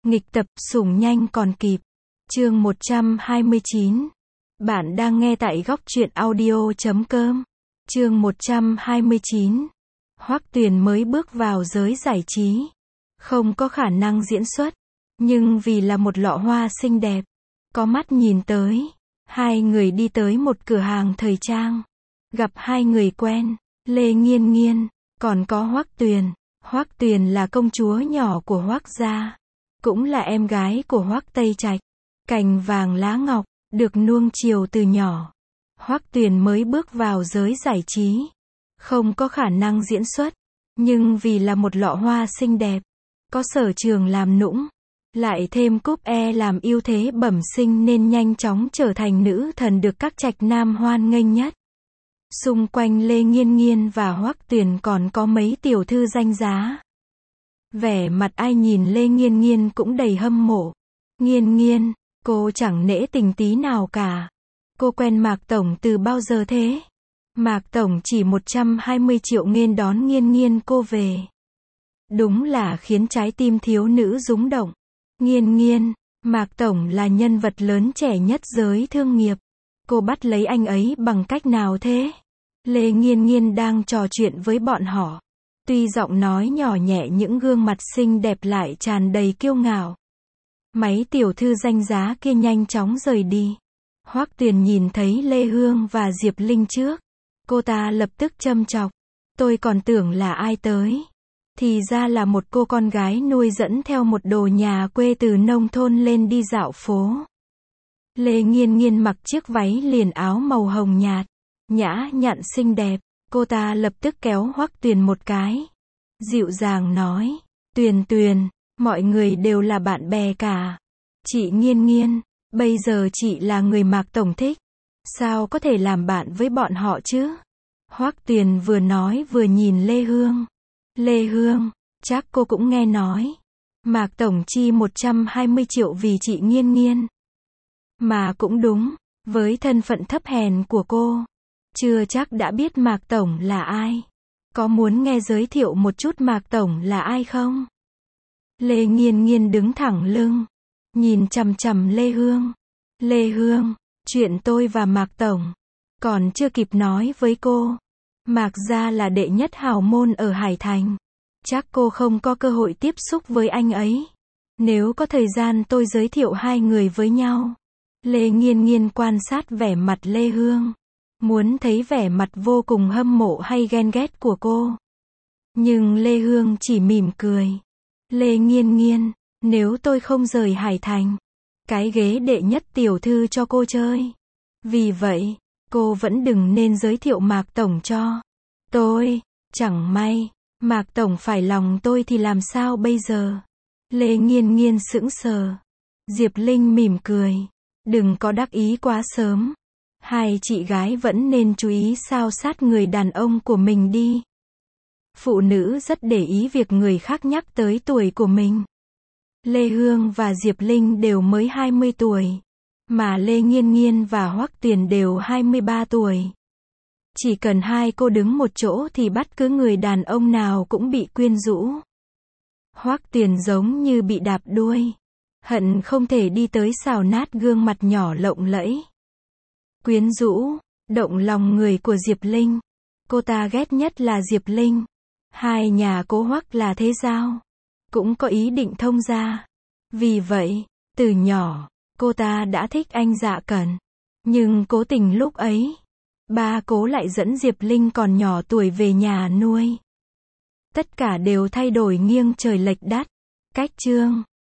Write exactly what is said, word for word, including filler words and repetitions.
Nghịch tập, sủng nhanh còn kịp. Chương một trăm hai mươi chín. Bạn đang nghe tại góc truyện audio chấm com. Chương một trăm hai mươi chín. Hoắc Tuyền mới bước vào giới giải trí. Không có khả năng diễn xuất. Nhưng vì là một lọ hoa xinh đẹp. Có mắt nhìn tới. Hai người đi tới một cửa hàng thời trang. Gặp hai người quen. Lê Nghiên Nghiên. Còn có Hoắc Tuyền. Hoắc Tuyền là công chúa nhỏ của Hoắc gia. Cũng là em gái của Hoắc Tây Trạch. Cành vàng lá ngọc, được nuông chiều từ nhỏ. Hoắc Tuyền mới bước vào giới giải trí. Không có khả năng diễn xuất. Nhưng vì là một lọ hoa xinh đẹp. Có sở trường làm nũng. Lại thêm cúp e làm ưu thế bẩm sinh nên nhanh chóng trở thành nữ thần được các trạch nam hoan nghênh nhất. Xung quanh Lê Nghiên Nghiên và Hoắc Tuyền còn có mấy tiểu thư danh giá. Vẻ mặt ai nhìn Lê Nghiên Nghiên cũng đầy hâm mộ. Nghiên Nghiên, cô chẳng nể tình tí nào cả. Cô quen Mạc Tổng từ bao giờ thế? Mạc Tổng chỉ một trăm hai mươi triệu nghênh đón Nghiên Nghiên cô về. Đúng là khiến trái tim thiếu nữ rúng động. Nghiên Nghiên, Mạc Tổng là nhân vật lớn trẻ nhất giới thương nghiệp. Cô bắt lấy anh ấy bằng cách nào thế? Lê Nghiên Nghiên đang trò chuyện với bọn họ. Tuy giọng nói nhỏ nhẹ những gương mặt xinh đẹp lại tràn đầy kiêu ngạo. Mấy tiểu thư danh giá kia nhanh chóng rời đi. Hoắc Tuyền nhìn thấy Lê Hương và Diệp Linh trước. Cô ta lập tức châm chọc. Tôi còn tưởng là ai tới. Thì ra là một cô con gái nuôi dẫn theo một đồ nhà quê từ nông thôn lên đi dạo phố. Lê Nghiên Nghiên mặc chiếc váy liền áo màu hồng nhạt. Nhã nhặn xinh đẹp. Cô ta lập tức kéo Hoắc Tuyền một cái. Dịu dàng nói. Tuyền Tuyền, mọi người đều là bạn bè cả. Chị Nghiên Nghiên, bây giờ chị là người Mạc Tổng thích. Sao có thể làm bạn với bọn họ chứ? Hoắc Tuyền vừa nói vừa nhìn Lê Hương. Lê Hương, chắc cô cũng nghe nói. Mạc Tổng chi một trăm hai mươi triệu vì chị Nghiên Nghiên. Mà cũng đúng, với thân phận thấp hèn của cô. Chưa chắc đã biết Mạc Tổng là ai. Có muốn nghe giới thiệu một chút Mạc Tổng là ai không? Lê Nghiên Nghiên đứng thẳng lưng. Nhìn chằm chằm Lê Hương. Lê Hương, chuyện tôi và Mạc Tổng. Còn chưa kịp nói với cô. Mạc gia là đệ nhất hào môn ở Hải Thành. Chắc cô không có cơ hội tiếp xúc với anh ấy. Nếu có thời gian tôi giới thiệu hai người với nhau. Lê Nghiên Nghiên quan sát vẻ mặt Lê Hương. Muốn thấy vẻ mặt vô cùng hâm mộ hay ghen ghét của cô. Nhưng Lê Hương chỉ mỉm cười. Lê Nghiên Nghiên, nếu tôi không rời Hải Thành, cái ghế đệ nhất tiểu thư cho cô chơi. Vì vậy, cô vẫn đừng nên giới thiệu Mạc Tổng cho tôi. Chẳng may, Mạc Tổng phải lòng tôi thì làm sao bây giờ? Lê Nghiên Nghiên sững sờ. Diệp Linh mỉm cười. Đừng có đắc ý quá sớm. Hai chị gái vẫn nên chú ý sao sát người đàn ông của mình đi. Phụ nữ rất để ý việc người khác nhắc tới tuổi của mình. Lê Hương và Diệp Linh đều mới hai mươi tuổi. Mà Lê Nghiên Nghiên và Hoắc Tuyền đều hai mươi ba tuổi. Chỉ cần hai cô đứng một chỗ thì bất cứ người đàn ông nào cũng bị quyến rũ. Hoắc Tuyền giống như bị đạp đuôi. Hận không thể đi tới xào nát gương mặt nhỏ lộng lẫy. Quyến rũ, động lòng người của Diệp Linh. Cô ta ghét nhất là Diệp Linh. Hai nhà cố Hoắc là thế giao. Cũng có ý định thông gia. Vì vậy, từ nhỏ, cô ta đã thích anh Dạ Cẩn. Nhưng cố tình lúc ấy, ba cố lại dẫn Diệp Linh còn nhỏ tuổi về nhà nuôi. Tất cả đều thay đổi nghiêng trời lệch đất. Cách chương